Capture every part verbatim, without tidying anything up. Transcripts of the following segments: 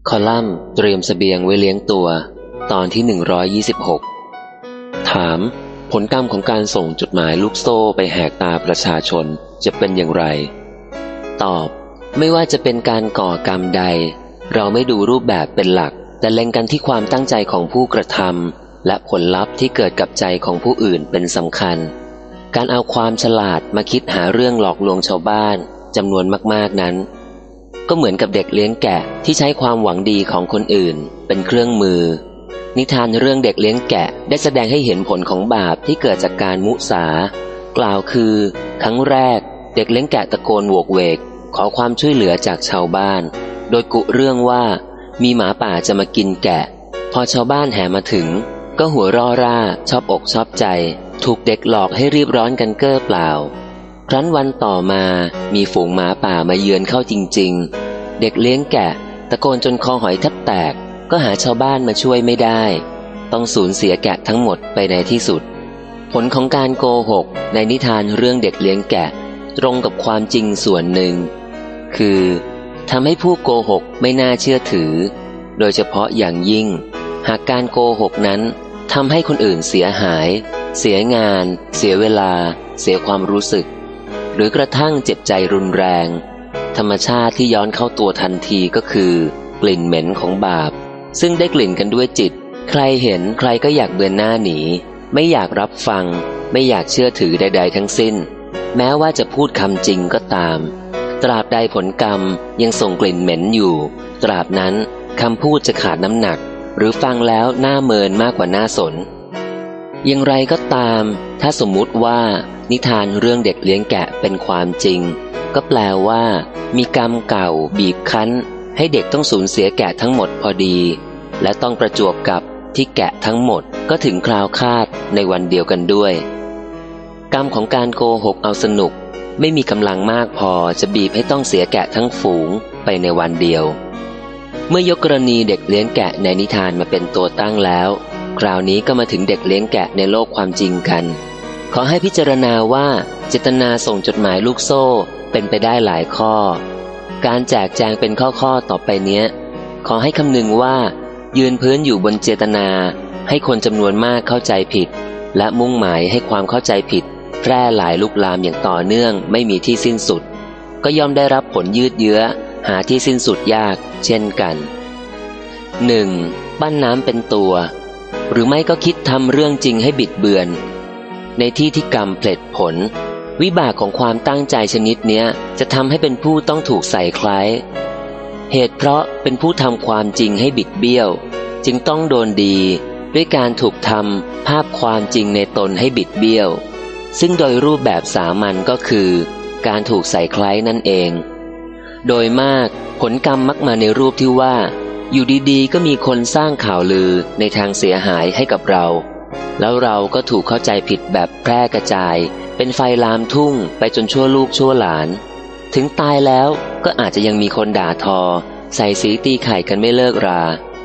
คอลัมน์เตรียมเสบียงไว้เลี้ยงตัวตอนที่หนึ่งร้อยยี่สิบหกถามผลกรรมของการส่งจดหมายลูกโซ่ไปแหกตาประชาชนจะเป็นอย่างไรตอบไม่ว่าจะเป็นการก่อกรรมใดเราไม่ดูรูปแบบเป็นหลักแต่เล็งกันที่ความตั้งใจของผู้กระทำและผลลัพธ์ที่เกิดกับใจของผู้อื่นเป็นสำคัญการเอาความฉลาดมาคิดหาเรื่องหลอกลวงชาวบ้านจำนวนมากๆนั้นก็เหมือนกับเด็กเลี้ยงแกะที่ใช้ความหวังดีของคนอื่นเป็นเครื่องมือนิทานเรื่องเด็กเลี้ยงแกะได้แสดงให้เห็นผลของบาปที่เกิดจากการมุสากล่าวคือครั้งแรกเด็กเลี้ยงแกะตะโกนโวกเวกขอความช่วยเหลือจากชาวบ้านโดยกุเรื่องว่ามีหมาป่าจะมากินแกะพอชาวบ้านแห่มาถึงก็หัวร่อร่าชอบอกชอบใจถูกเด็กหลอกให้รีบร้อนกันเก้อเปล่าครั้นวันต่อมามีฝูงหมาป่ามาเยือนเข้าจริงๆเด็กเลี้ยงแกะตะโกนจนคอหอยแทบแตกก็หาชาวบ้านมาช่วยไม่ได้ต้องสูญเสียแกะทั้งหมดไปในที่สุดผลของการโกหกในนิทานเรื่องเด็กเลี้ยงแกะตรงกับความจริงส่วนหนึ่งคือทำให้ผู้โกหกไม่น่าเชื่อถือโดยเฉพาะอย่างยิ่งหากการโกหกนั้นทำให้คนอื่นเสียหายเสียงานเสียเวลาเสียความรู้สึกหรือกระทั่งเจ็บใจรุนแรงธรรมชาติที่ย้อนเข้าตัวทันทีก็คือกลิ่นเหม็นของบาปซึ่งได้กลิ่นกันด้วยจิตใครเห็นใครก็อยากเบือนหน้าหนีไม่อยากรับฟังไม่อยากเชื่อถือใดๆทั้งสิ้นแม้ว่าจะพูดคำจริงก็ตามตราบใดผลกรรมยังส่งกลิ่นเหม็นอยู่ตราบนั้นคำพูดจะขาดน้ำหนักหรือฟังแล้วหน้าเมินมากกว่าหน้าสนอย่างไรก็ตามถ้าสมมุติว่านิทานเรื่องเด็กเลี้ยงแกะเป็นความจริงก็แปลว่ามีกรรมเก่าบีบคั้นให้เด็กต้องสูญเสียแกะทั้งหมดพอดีและต้องประจวบกับที่แกะทั้งหมดก็ถึงคราวคาดในวันเดียวกันด้วยกรรมของการโกหกเอาสนุกไม่มีกำลังมากพอจะบีบให้ต้องเสียแกะทั้งฝูงไปในวันเดียวเมื่อยกกรณีเด็กเลี้ยงแกะในนิทานมาเป็นตัวตั้งแล้วคราวนี้ก็มาถึงเด็กเลี้ยงแกะในโลกความจริงกันขอให้พิจารณาว่าเจตนาส่งจดหมายลูกโซ่เป็นไปได้หลายข้อการแจกแจงเป็นข้อๆต่อไปเนี้ยขอให้คำนึงว่ายืนพื้นอยู่บนเจตนาให้คนจำนวนมากเข้าใจผิดและมุ่งหมายให้ความเข้าใจผิดแพร่หลายลุกลามอย่างต่อเนื่องไม่มีที่สิ้นสุดก็ย่อมได้รับผลยืดเยื้อหาที่สิ้นสุดยากเช่นกัน หนึ่ง. ปั้นน้ำเป็นตัวหรือไม่ก็คิดทำเรื่องจริงให้บิดเบือนในที่ที่กรรมเพลิดผลวิบากของความตั้งใจชนิดเนี้ยจะทำให้เป็นผู้ต้องถูกใส่คล้ายเหตุเพราะเป็นผู้ทำความจริงให้บิดเบี้ยวจึงต้องโดนดีด้วยการถูกทำภาพความจริงในตนให้บิดเบี้ยวซึ่งโดยรูปแบบสามัญก็คือการถูกใส่คล้ายนั่นเองโดยมากผลกรรมมักมาในรูปที่ว่าอยู่ดีๆก็มีคนสร้างข่าวลือในทางเสียหายให้กับเราแล้วเราก็ถูกเข้าใจผิดแบบแพร่กระจายเป็นไฟลามทุ่งไปจนชั่วลูกชั่วหลานถึงตายแล้วก็อาจจะยังมีคนด่าทอใส่สีตีไข่กันไม่เลิกรา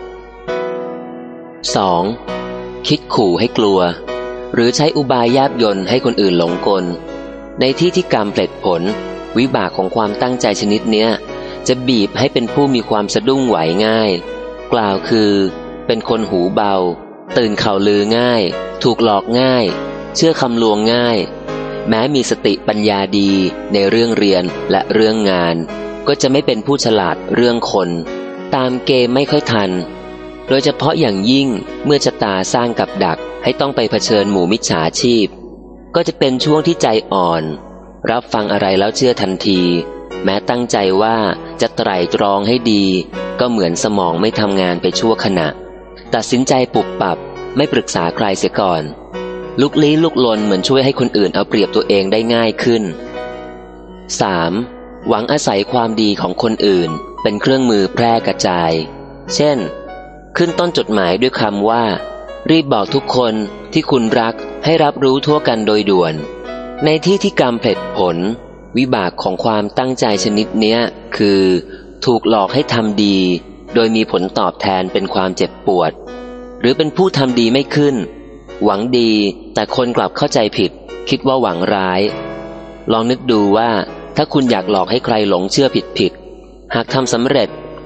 สอง. คิดขู่ให้กลัวหรือใช้อุบายแยบยลให้คนอื่นหลงกลในที่ที่กรรมเพลิดผลวิบากของความตั้งใจชนิดเนี้ยจะบีบให้เป็นผู้มีความสะดุ้งไหวง่ายกล่าวคือเป็นคนหูเบาตื่นข่าวลือง่ายถูกหลอกง่ายเชื่อคำลวงง่ายแม้มีสติปัญญาดีในเรื่องเรียนและเรื่องงานก็จะไม่เป็นผู้ฉลาดเรื่องคนตามเกมไม่ค่อยทันโดยเฉพาะอย่างยิ่งเมื่อชะตาสร้างกับดักให้ต้องไปเผชิญหมู่มิจฉาชีพก็จะเป็นช่วงที่ใจอ่อนรับฟังอะไรแล้วเชื่อทันทีแม้ตั้งใจว่าจะไตร่ตรองให้ดีก็เหมือนสมองไม่ทำงานไปชั่วขณะตัดสินใจปุบปับไม่ปรึกษาใครเสียก่อนลุกลี้ลุกลนเหมือนช่วยให้คนอื่นเอาเปรียบตัวเองได้ง่ายขึ้น สาม. หวังอาศัยความดีของคนอื่นเป็นเครื่องมือแพร่กระจายเช่นขึ้นต้นจดหมายด้วยคำว่ารีบบอกทุกคนที่คุณรักให้รับรู้ทั่วกันโดยด่วนในที่ที่กรรมเพลิดผลวิบากของความตั้งใจชนิดเนี้ยคือถูกหลอกให้ทำดีโดยมีผลตอบแทนเป็นความเจ็บปวดหรือเป็นผู้ทำดีไม่ขึ้นหวังดีแต่คนกลับเข้าใจผิดคิดว่าหวังร้ายลองนึกดูว่าถ้าคุณอยากหลอกให้ใครหลงเชื่อผิดผิดหากทำสำเร็จ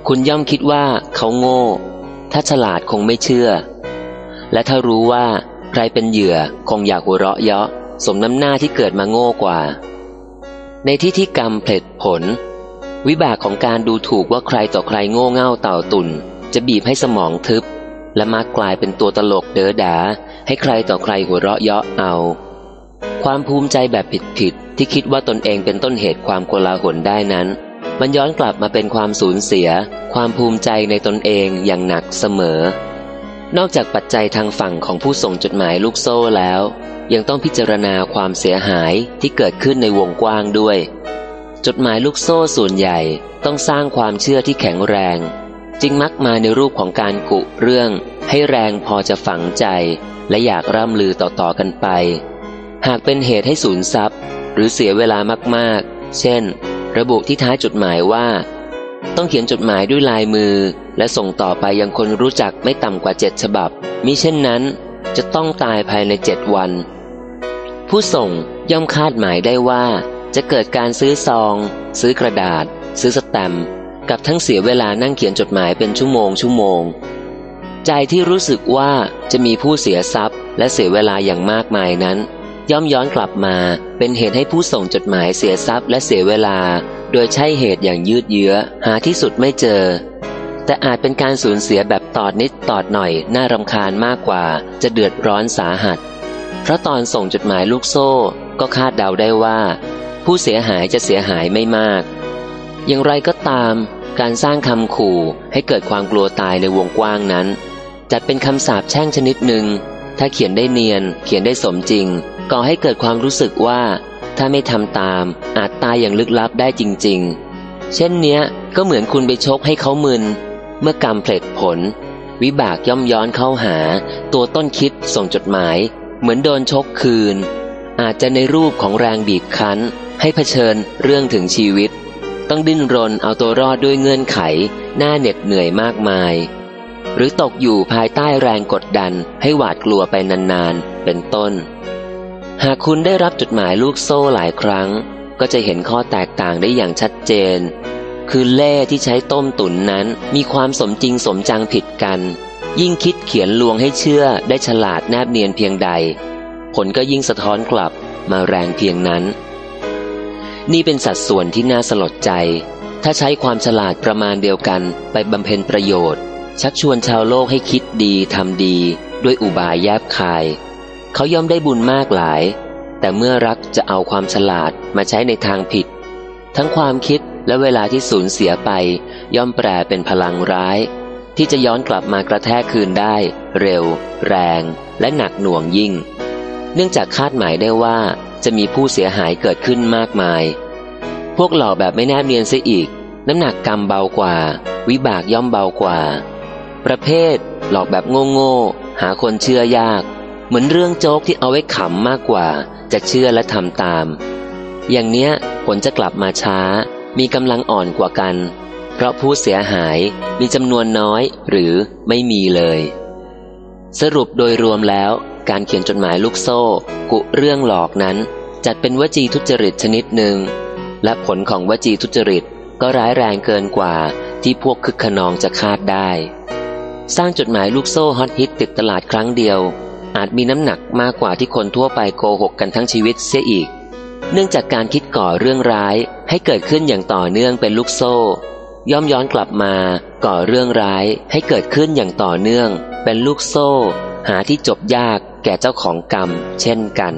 คุณย่อมคิดว่าเขาโง่ถ้าฉลาดคงไม่เชื่อและถ้ารู้ว่าใครเป็นเหยื่อคงอยากหัวเราะเยาะสมน้ำหน้าที่เกิดมาโง่กว่าในที่ที่กรรมเพลิดผลวิบากของการดูถูกว่าใครต่อใครโง่เง่าเต่าตุ่นจะบีบให้สมองทึบและมักกลายเป็นตัวตลกเด๋อดาให้ใครต่อใครหัวเราะเยาะเอาความภูมิใจแบบผิดๆที่คิดว่าตนเองเป็นต้นเหตุความโกลาหลได้นั้นมันย้อนกลับมาเป็นความสูญเสียความภูมิใจในตนเองอย่างหนักเสมอนอกจากปัจจัยทางฝั่งของผู้ส่งจดหมายลูกโซ่แล้วยังต้องพิจารณาความเสียหายที่เกิดขึ้นในวงกว้างด้วยจดหมายลูกโซ่ส่วนใหญ่ต้องสร้างความเชื่อที่แข็งแรงจึงมักมาในรูปของการกุเรื่องให้แรงพอจะฝังใจและอยากร่ำลือต่อๆกันไปหากเป็นเหตุให้สูญทรัพย์หรือเสียเวลามากๆเช่นระบุที่ท้ายจดหมายว่าต้องเขียนจดหมายด้วยลายมือและส่งต่อไปยังคนรู้จักไม่ต่ำกว่าเจ็ดฉบับมิเช่นนั้นจะต้องตายภายในเจ็ดวันผู้ส่งย่อมคาดหมายได้ว่าจะเกิดการซื้อซองซื้อกระดาษซื้อสแตมป์กับทั้งเสียเวลานั่งเขียนจดหมายเป็นชั่วโมงชั่วโมงใจที่รู้สึกว่าจะมีผู้เสียทรัพย์และเสียเวลาอย่างมากมายนั้นย่อมย้อนกลับมาเป็นเหตุให้ผู้ส่งจดหมายเสียทรัพย์และเสียเวลาโดยใช่เหตุอย่างยืดเยื้อหาที่สุดไม่เจอแต่อาจเป็นการสูญเสียแบบตอดนิดตอดหน่อยน่ารำคาญมากกว่าจะเดือดร้อนสาหัสเพราะตอนส่งจดหมายลูกโซ่ก็คาดเดาได้ว่าผู้เสียหายจะเสียหายไม่มากอย่างไรก็ตามการสร้างคำขู่ให้เกิดความกลัวตายในวงกว้างนั้นจัดเป็นคำสาปแช่งชนิดหนึ่งถ้าเขียนได้เนียนเขียนได้สมจริงก่อให้เกิดความรู้สึกว่าถ้าไม่ทำตามอาจตายอย่างลึกลับได้จริงๆเช่นเนี้ยก็เหมือนคุณไปชกให้เขามึนเมื่อกรรมเพลิดผลวิบากย่อมย้อนเข้าหาตัวต้นคิดส่งจดหมายเหมือนโดนชกคืนอาจจะในรูปของแรงบีบคั้นให้เผชิญเรื่องถึงชีวิตต้องดิ้นรนเอาตัวรอดด้วยเงื่อนไขหน้าเหน็ดเหนื่อยมากมายหรือตกอยู่ภายใต้แรงกดดันให้หวาดกลัวไปนานๆเป็นต้นหากคุณได้รับจดหมายลูกโซ่หลายครั้งก็จะเห็นข้อแตกต่างได้อย่างชัดเจนคือเล่ที่ใช้ต้มตุ๋นนั้นมีความสมจริงสมจังผิดกันยิ่งคิดเขียนลวงให้เชื่อได้ฉลาดแนบเนียนเพียงใดผลก็ยิ่งสะท้อนกลับมาแรงเพียงนั้นนี่เป็นสัดส่วนที่น่าสลดใจถ้าใช้ความฉลาดประมาณเดียวกันไปบำเพ็ญประโยชน์ชักชวนชาวโลกให้คิดดีทำดีด้วยอุบายแยบคายเขาย่อมได้บุญมากหลายแต่เมื่อรักจะเอาความฉลาดมาใช้ในทางผิดทั้งความคิดและเวลาที่สูญเสียไปย่อมแปรเป็นพลังร้ายที่จะย้อนกลับมากระแทกคืนได้เร็วแรงและหนักหน่วงยิ่งเนื่องจากคาดหมายได้ว่าจะมีผู้เสียหายเกิดขึ้นมากมายพวกหลอกแบบไม่แนบเนียนเสียอีกน้ำหนักกรรมเบากว่าวิบากย่อมเบากว่าประเภทหลอกแบบโง่ๆหาคนเชื่อยากเหมือนเรื่องโจ๊กที่เอาไว้ขำมากกว่าจะเชื่อและทำตามอย่างเนี้ยผลจะกลับมาช้ามีกำลังอ่อนกว่ากันเพราะผู้เสียหายมีจำนวนน้อยหรือไม่มีเลยสรุปโดยรวมแล้วการเขียนจดหมายลูกโซ่กุเรื่องหลอกนั้นจัดเป็นวจีทุจริตชนิดหนึ่งและผลของวจีทุจริตก็ร้ายแรงเกินกว่าที่พวกคึกขนองจะคาดได้สร้างจดหมายลูกโซ่ฮอตฮิตติดตลาดครั้งเดียวอาจมีน้ำหนักมากกว่าที่คนทั่วไปโกหกกันทั้งชีวิตเสียอีกเนื่องจากการคิดก่อเรื่องร้ายให้เกิดขึ้นอย่างต่อเนื่องเป็นลูกโซ่ย่อมย้อนกลับมาก่อเรื่องร้ายให้เกิดขึ้นอย่างต่อเนื่องเป็นลูกโซ่หาที่จบยากแก่เจ้าของกรรมเช่นกัน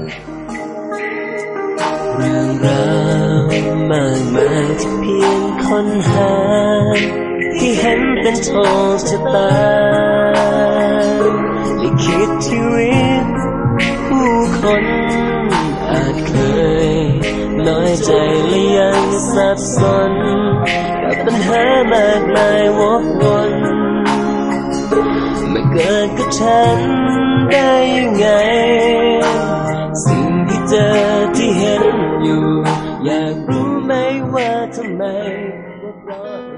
เรื่องราวมากมายที่เพียงค้นหาที่เห็นเป็นโชคชะตาลิขิตชีวิตผู้คนอาจเคยน้อยใจและยังสับสนกับปัญหามากมายวกวนมาเกิดกับฉันได้ยังไงสิ่งที่เจอที่เห็นอยู่อยากรู้ไหมว่าทำไมว่าเพราะ